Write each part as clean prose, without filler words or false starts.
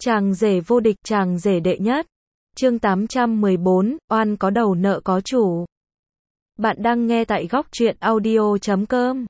Chàng rể vô địch, chàng rể đệ nhất. Chương 814, oan có đầu nợ có chủ. Bạn đang nghe tại góc truyện audio.com.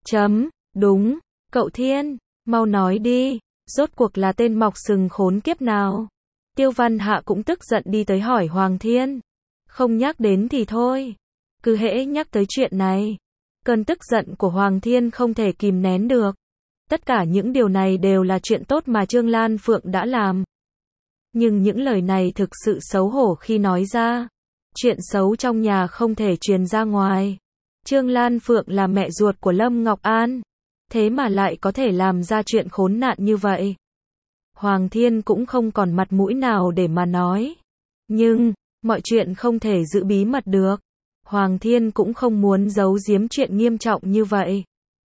Đúng, cậu Thiên, mau nói đi, rốt cuộc là tên mọc sừng khốn kiếp nào? Tiêu Văn Hạ cũng tức giận đi tới hỏi Hoàng Thiên. Không nhắc đến thì thôi, cứ hễ nhắc tới chuyện này, cơn tức giận của Hoàng Thiên không thể kìm nén được. Tất cả những điều này đều là chuyện tốt mà Trương Lan Phượng đã làm. Nhưng những lời này thực sự xấu hổ khi nói ra. Chuyện xấu trong nhà không thể truyền ra ngoài. Trương Lan Phượng là mẹ ruột của Lâm Ngọc An, thế mà lại có thể làm ra chuyện khốn nạn như vậy. Hoàng Thiên cũng không còn mặt mũi nào để mà nói. Nhưng, mọi chuyện không thể giữ bí mật được. Hoàng Thiên cũng không muốn giấu giếm chuyện nghiêm trọng như vậy.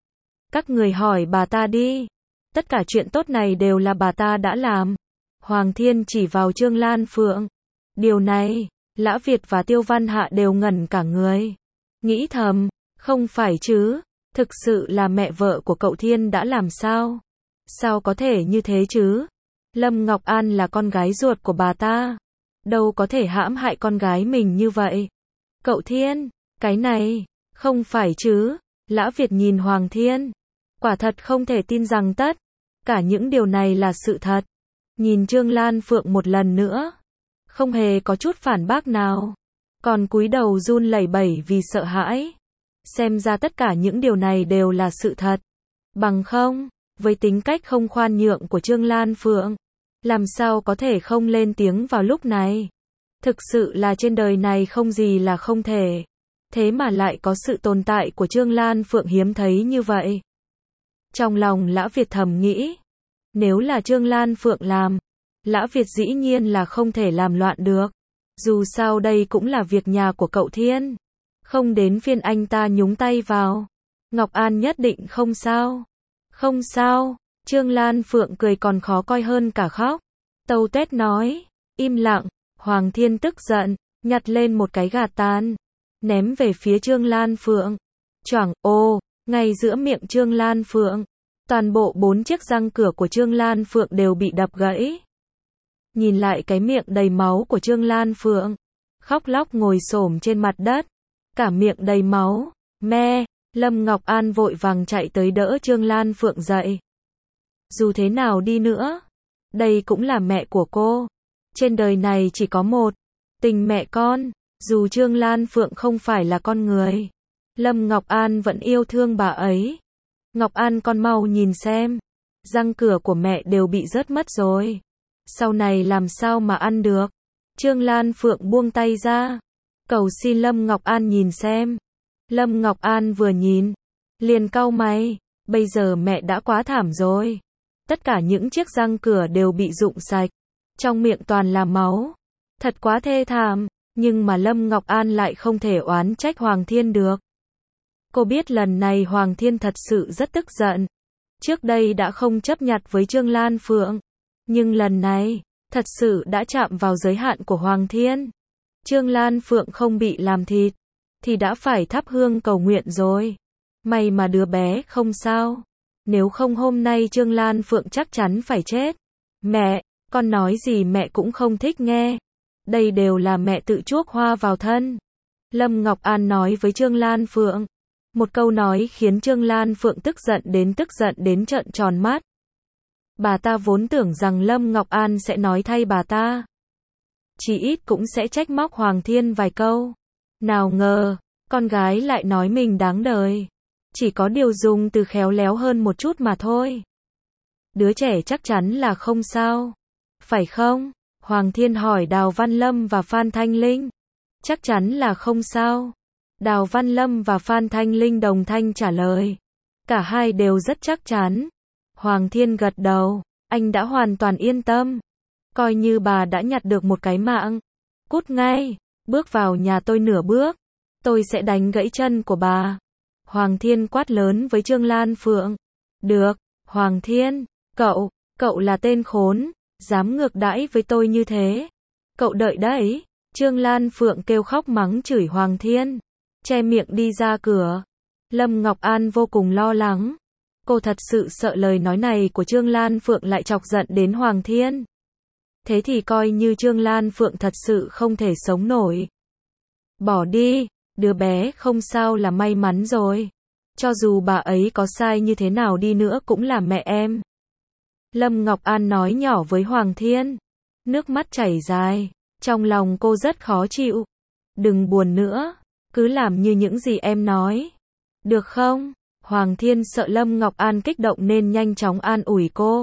Các người hỏi bà ta đi. Tất cả chuyện tốt này đều là bà ta đã làm. Hoàng Thiên chỉ vào Trương Lan Phượng. Điều này, Lã Việt và Tiêu Văn Hạ đều ngẩn cả người. Nghĩ thầm, không phải chứ, thực sự là mẹ vợ của cậu Thiên đã làm sao? Sao có thể như thế chứ? Lâm Ngọc An là con gái ruột của bà ta. Đâu có thể hãm hại con gái mình như vậy. Cậu Thiên, cái này, không phải chứ? Lã Việt nhìn Hoàng Thiên. Quả thật không thể tin rằng tất cả những điều này là sự thật. Nhìn Trương Lan Phượng một lần nữa, không hề có chút phản bác nào, còn cúi đầu run lẩy bẩy vì sợ hãi. Xem ra tất cả những điều này đều là sự thật. Bằng không, với tính cách không khoan nhượng của Trương Lan Phượng, làm sao có thể không lên tiếng vào lúc này? Thực sự là trên đời này không gì là không thể. Thế mà lại có sự tồn tại của Trương Lan Phượng hiếm thấy như vậy. Trong lòng Lã Việt thầm nghĩ, nếu là Trương Lan Phượng làm, Lã Việt dĩ nhiên là không thể làm loạn được. Dù sao đây cũng là việc nhà của cậu Thiên. Không đến phiên anh ta nhúng tay vào. Ngọc An nhất định không sao. Không sao. Trương Lan Phượng cười còn khó coi hơn cả khóc. Tâu tuét nói. Im lặng. Hoàng Thiên tức giận, nhặt lên một cái gạt tàn, ném về phía Trương Lan Phượng. Choảng, ô, ngay giữa miệng Trương Lan Phượng. Toàn bộ 4 chiếc răng cửa của Trương Lan Phượng đều bị đập gãy. Nhìn lại cái miệng đầy máu của Trương Lan Phượng, khóc lóc ngồi xổm trên mặt đất, cả miệng đầy máu. Me, Lâm Ngọc An vội vàng chạy tới đỡ Trương Lan Phượng dậy. Dù thế nào đi nữa, đây cũng là mẹ của cô. Trên đời này chỉ có một tình mẹ con, dù Trương Lan Phượng không phải là con người, Lâm Ngọc An vẫn yêu thương bà ấy. Ngọc An con mau nhìn xem, răng cửa của mẹ đều bị rớt mất rồi. Sau này làm sao mà ăn được? Trương Lan Phượng buông tay ra, cầu xin Lâm Ngọc An nhìn xem. Lâm Ngọc An vừa nhìn, liền cau mày, bây giờ mẹ đã quá thảm rồi. Tất cả những chiếc răng cửa đều bị rụng sạch, trong miệng toàn là máu. Thật quá thê thảm, nhưng mà Lâm Ngọc An lại không thể oán trách Hoàng Thiên được. Cô biết lần này Hoàng Thiên thật sự rất tức giận. Trước đây đã không chấp nhặt với Trương Lan Phượng. Nhưng lần này, thật sự đã chạm vào giới hạn của Hoàng Thiên. Trương Lan Phượng không bị làm thịt, thì đã phải thắp hương cầu nguyện rồi. May mà đứa bé không sao. Nếu không hôm nay Trương Lan Phượng chắc chắn phải chết. Mẹ, con nói gì mẹ cũng không thích nghe. Đây đều là mẹ tự chuốc hoa vào thân. Lâm Ngọc An nói với Trương Lan Phượng. Một câu nói khiến Trương Lan Phượng tức giận đến trợn tròn mắt. Bà ta vốn tưởng rằng Lâm Ngọc An sẽ nói thay bà ta. Chỉ ít cũng sẽ trách móc Hoàng Thiên vài câu. Nào ngờ, con gái lại nói mình đáng đời. Chỉ có điều dùng từ khéo léo hơn một chút mà thôi. Đứa trẻ chắc chắn là không sao. Phải không? Hoàng Thiên hỏi Đào Văn Lâm và Phan Thanh Linh. Chắc chắn là không sao. Đào Văn Lâm và Phan Thanh Linh đồng thanh trả lời. Cả hai đều rất chắc chắn. Hoàng Thiên gật đầu, anh đã hoàn toàn yên tâm. Coi như bà đã nhặt được một cái mạng. Cút ngay, bước vào nhà tôi nửa bước, tôi sẽ đánh gãy chân của bà. Hoàng Thiên quát lớn với Trương Lan Phượng. Được, Hoàng Thiên, cậu là tên khốn, dám ngược đãi với tôi như thế. Cậu đợi đấy. Trương Lan Phượng kêu khóc mắng chửi Hoàng Thiên, che miệng đi ra cửa. Lâm Ngọc An vô cùng lo lắng. Cô thật sự sợ lời nói này của Trương Lan Phượng lại chọc giận đến Hoàng Thiên. Thế thì coi như Trương Lan Phượng thật sự không thể sống nổi. Bỏ đi, đứa bé không sao là may mắn rồi. Cho dù bà ấy có sai như thế nào đi nữa cũng là mẹ em. Lâm Ngọc An nói nhỏ với Hoàng Thiên. Nước mắt chảy dài, trong lòng cô rất khó chịu. Đừng buồn nữa, cứ làm như những gì em nói. Được không? Hoàng Thiên sợ Lâm Ngọc An kích động nên nhanh chóng an ủi cô.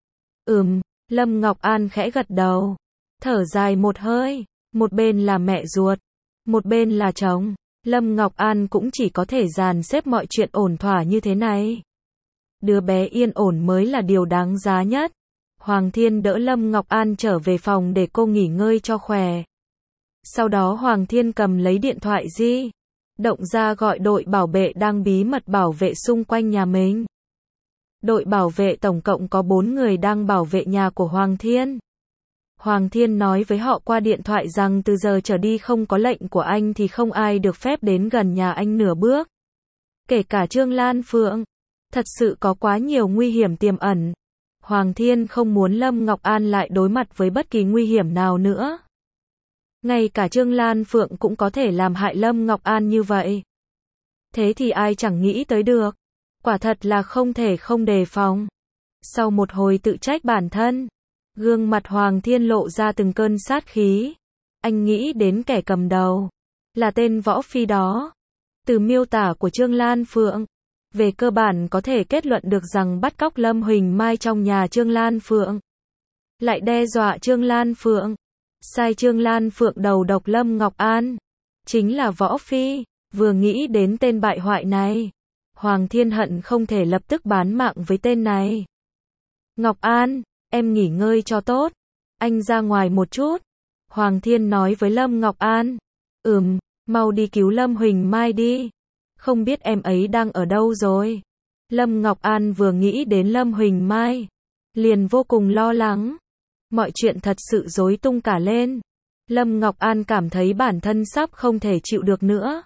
Lâm Ngọc An khẽ gật đầu. Thở dài một hơi, một bên là mẹ ruột, một bên là chồng. Lâm Ngọc An cũng chỉ có thể dàn xếp mọi chuyện ổn thỏa như thế này. Đứa bé yên ổn mới là điều đáng giá nhất. Hoàng Thiên đỡ Lâm Ngọc An trở về phòng để cô nghỉ ngơi cho khỏe. Sau đó Hoàng Thiên cầm lấy điện thoại di động ra gọi đội bảo vệ đang bí mật bảo vệ xung quanh nhà mình. Đội bảo vệ tổng cộng có 4 người đang bảo vệ nhà của Hoàng Thiên. Hoàng Thiên nói với họ qua điện thoại rằng từ giờ trở đi không có lệnh của anh thì không ai được phép đến gần nhà anh nửa bước. Kể cả Trương Lan Phượng. Thật sự có quá nhiều nguy hiểm tiềm ẩn. Hoàng Thiên không muốn Lâm Ngọc An lại đối mặt với bất kỳ nguy hiểm nào nữa. Ngay cả Trương Lan Phượng cũng có thể làm hại Lâm Ngọc An như vậy. Thế thì ai chẳng nghĩ tới được. Quả thật là không thể không đề phòng. Sau một hồi tự trách bản thân, gương mặt Hoàng Thiên lộ ra từng cơn sát khí. Anh nghĩ đến kẻ cầm đầu, là tên Võ Phi đó. Từ miêu tả của Trương Lan Phượng, về cơ bản có thể kết luận được rằng bắt cóc Lâm Huỳnh Mai trong nhà Trương Lan Phượng, lại đe dọa Trương Lan Phượng, sai Trương Lan Phượng đầu độc Lâm Ngọc An, chính là Võ Phi. Vừa nghĩ đến tên bại hoại này, Hoàng Thiên hận không thể lập tức bán mạng với tên này. Ngọc An, em nghỉ ngơi cho tốt. Anh ra ngoài một chút. Hoàng Thiên nói với Lâm Ngọc An. Mau đi cứu Lâm Huỳnh Mai đi. Không biết em ấy đang ở đâu rồi. Lâm Ngọc An vừa nghĩ đến Lâm Huỳnh Mai, liền vô cùng lo lắng. Mọi chuyện thật sự rối tung cả lên. Lâm Ngọc An cảm thấy bản thân sắp không thể chịu được nữa.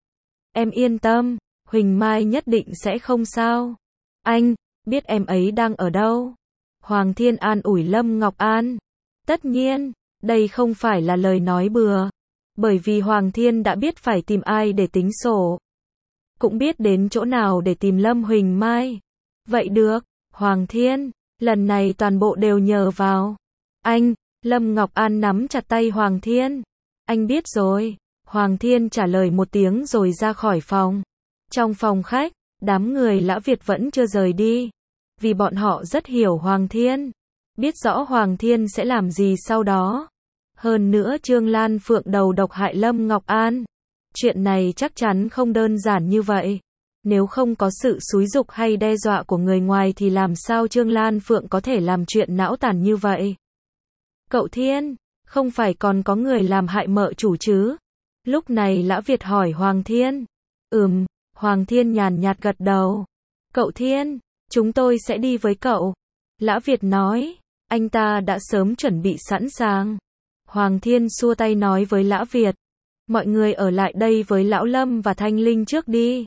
Em yên tâm, Huỳnh Mai nhất định sẽ không sao. Anh biết em ấy đang ở đâu. Hoàng Thiên an ủi Lâm Ngọc An. Tất nhiên, đây không phải là lời nói bừa. Bởi vì Hoàng Thiên đã biết phải tìm ai để tính sổ. Cũng biết đến chỗ nào để tìm Lâm Huỳnh Mai. Vậy được, Hoàng Thiên, lần này toàn bộ đều nhờ vào anh. Lâm Ngọc An nắm chặt tay Hoàng Thiên. Anh biết rồi. Hoàng Thiên trả lời một tiếng rồi ra khỏi phòng. Trong phòng khách, đám người Lã Việt vẫn chưa rời đi. Vì bọn họ rất hiểu Hoàng Thiên. Biết rõ Hoàng Thiên sẽ làm gì sau đó. Hơn nữa Trương Lan Phượng đầu độc hại Lâm Ngọc An. Chuyện này chắc chắn không đơn giản như vậy. Nếu không có sự xúi giục hay đe dọa của người ngoài thì làm sao Trương Lan Phượng có thể làm chuyện não tàn như vậy? Cậu Thiên, không phải còn có người làm hại mợ chủ chứ? Lúc này Lã Việt hỏi Hoàng Thiên. Hoàng Thiên nhàn nhạt gật đầu. Cậu Thiên, chúng tôi sẽ đi với cậu. Lã Việt nói, anh ta đã sớm chuẩn bị sẵn sàng. Hoàng Thiên xua tay nói với Lã Việt. Mọi người ở lại đây với Lão Lâm và Thanh Linh trước đi.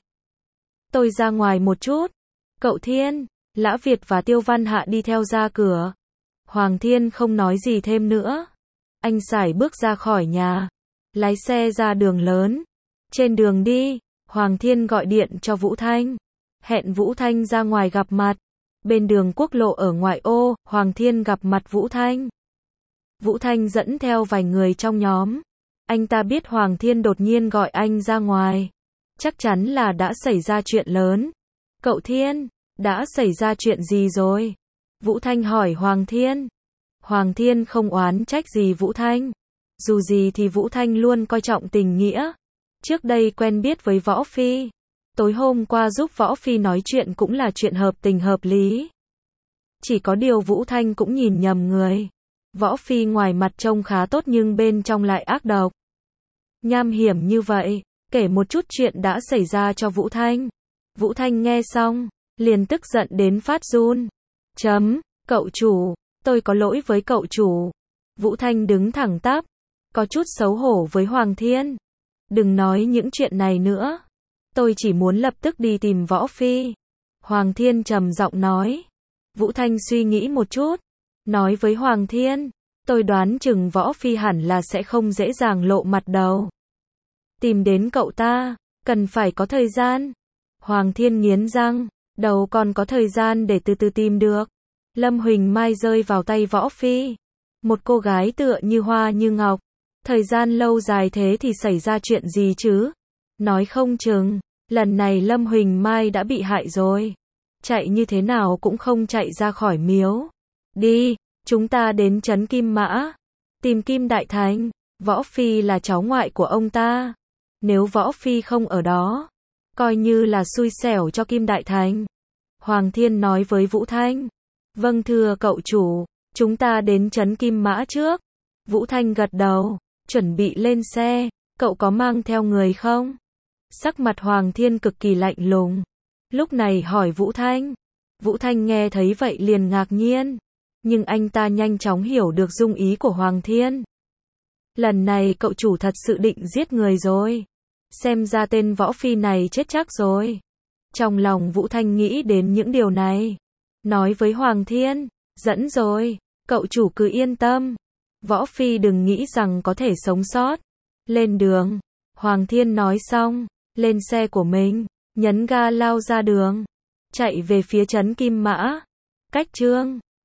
Tôi ra ngoài một chút. Cậu Thiên, Lã Việt và Tiêu Văn Hạ đi theo ra cửa. Hoàng Thiên không nói gì thêm nữa. Anh sải bước ra khỏi nhà. Lái xe ra đường lớn. Trên đường đi, Hoàng Thiên gọi điện cho Vũ Thanh. Hẹn Vũ Thanh ra ngoài gặp mặt. Bên đường quốc lộ ở ngoại ô, Hoàng Thiên gặp mặt Vũ Thanh. Vũ Thanh dẫn theo vài người trong nhóm. Anh ta biết Hoàng Thiên đột nhiên gọi anh ra ngoài. Chắc chắn là đã xảy ra chuyện lớn. Cậu Thiên, đã xảy ra chuyện gì rồi? Vũ Thanh hỏi Hoàng Thiên. Hoàng Thiên không oán trách gì Vũ Thanh. Dù gì thì Vũ Thanh luôn coi trọng tình nghĩa. Trước đây quen biết với Võ Phi. Tối hôm qua giúp Võ Phi nói chuyện cũng là chuyện hợp tình hợp lý. Chỉ có điều Vũ Thanh cũng nhìn nhầm người. Võ Phi ngoài mặt trông khá tốt nhưng bên trong lại ác độc. Nham hiểm như vậy, kể một chút chuyện đã xảy ra cho Vũ Thanh. Vũ Thanh nghe xong, liền tức giận đến phát run. Cậu chủ, tôi có lỗi với cậu chủ. Vũ Thanh đứng thẳng tắp, có chút xấu hổ với Hoàng Thiên. Đừng nói những chuyện này nữa. Tôi chỉ muốn lập tức đi tìm Võ Phi. Hoàng Thiên trầm giọng nói. Vũ Thanh suy nghĩ một chút, nói với Hoàng Thiên. Tôi đoán chừng Võ Phi hẳn là sẽ không dễ dàng lộ mặt đâu. Tìm đến cậu ta, cần phải có thời gian. Hoàng Thiên nghiến răng, đâu còn có thời gian để từ từ tìm được. Lâm Huỳnh Mai rơi vào tay Võ Phi. Một cô gái tựa như hoa như ngọc. Thời gian lâu dài thế thì xảy ra chuyện gì chứ? Nói không chừng, lần này Lâm Huỳnh Mai đã bị hại rồi. Chạy như thế nào cũng không chạy ra khỏi miếu. Đi, chúng ta đến trấn Kim Mã. Tìm Kim Đại Thành. Võ Phi là cháu ngoại của ông ta. Nếu Võ Phi không ở đó, coi như là xui xẻo cho Kim Đại Thành. Hoàng Thiên nói với Vũ Thanh. Vâng thưa cậu chủ, chúng ta đến trấn Kim Mã trước. Vũ Thanh gật đầu, chuẩn bị lên xe. Cậu có mang theo người không? Sắc mặt Hoàng Thiên cực kỳ lạnh lùng. Lúc này hỏi Vũ Thanh. Vũ Thanh nghe thấy vậy liền ngạc nhiên. Nhưng anh ta nhanh chóng hiểu được dung ý của Hoàng Thiên. Lần này cậu chủ thật sự định giết người rồi. Xem ra tên Võ Phi này chết chắc rồi. Trong lòng Vũ Thanh nghĩ đến những điều này. Nói với Hoàng Thiên, dẫn rồi, cậu chủ cứ yên tâm. Võ Phi đừng nghĩ rằng có thể sống sót. Lên đường, Hoàng Thiên nói xong, lên xe của mình, nhấn ga lao ra đường. Chạy về phía trấn Kim Mã. Cách Trương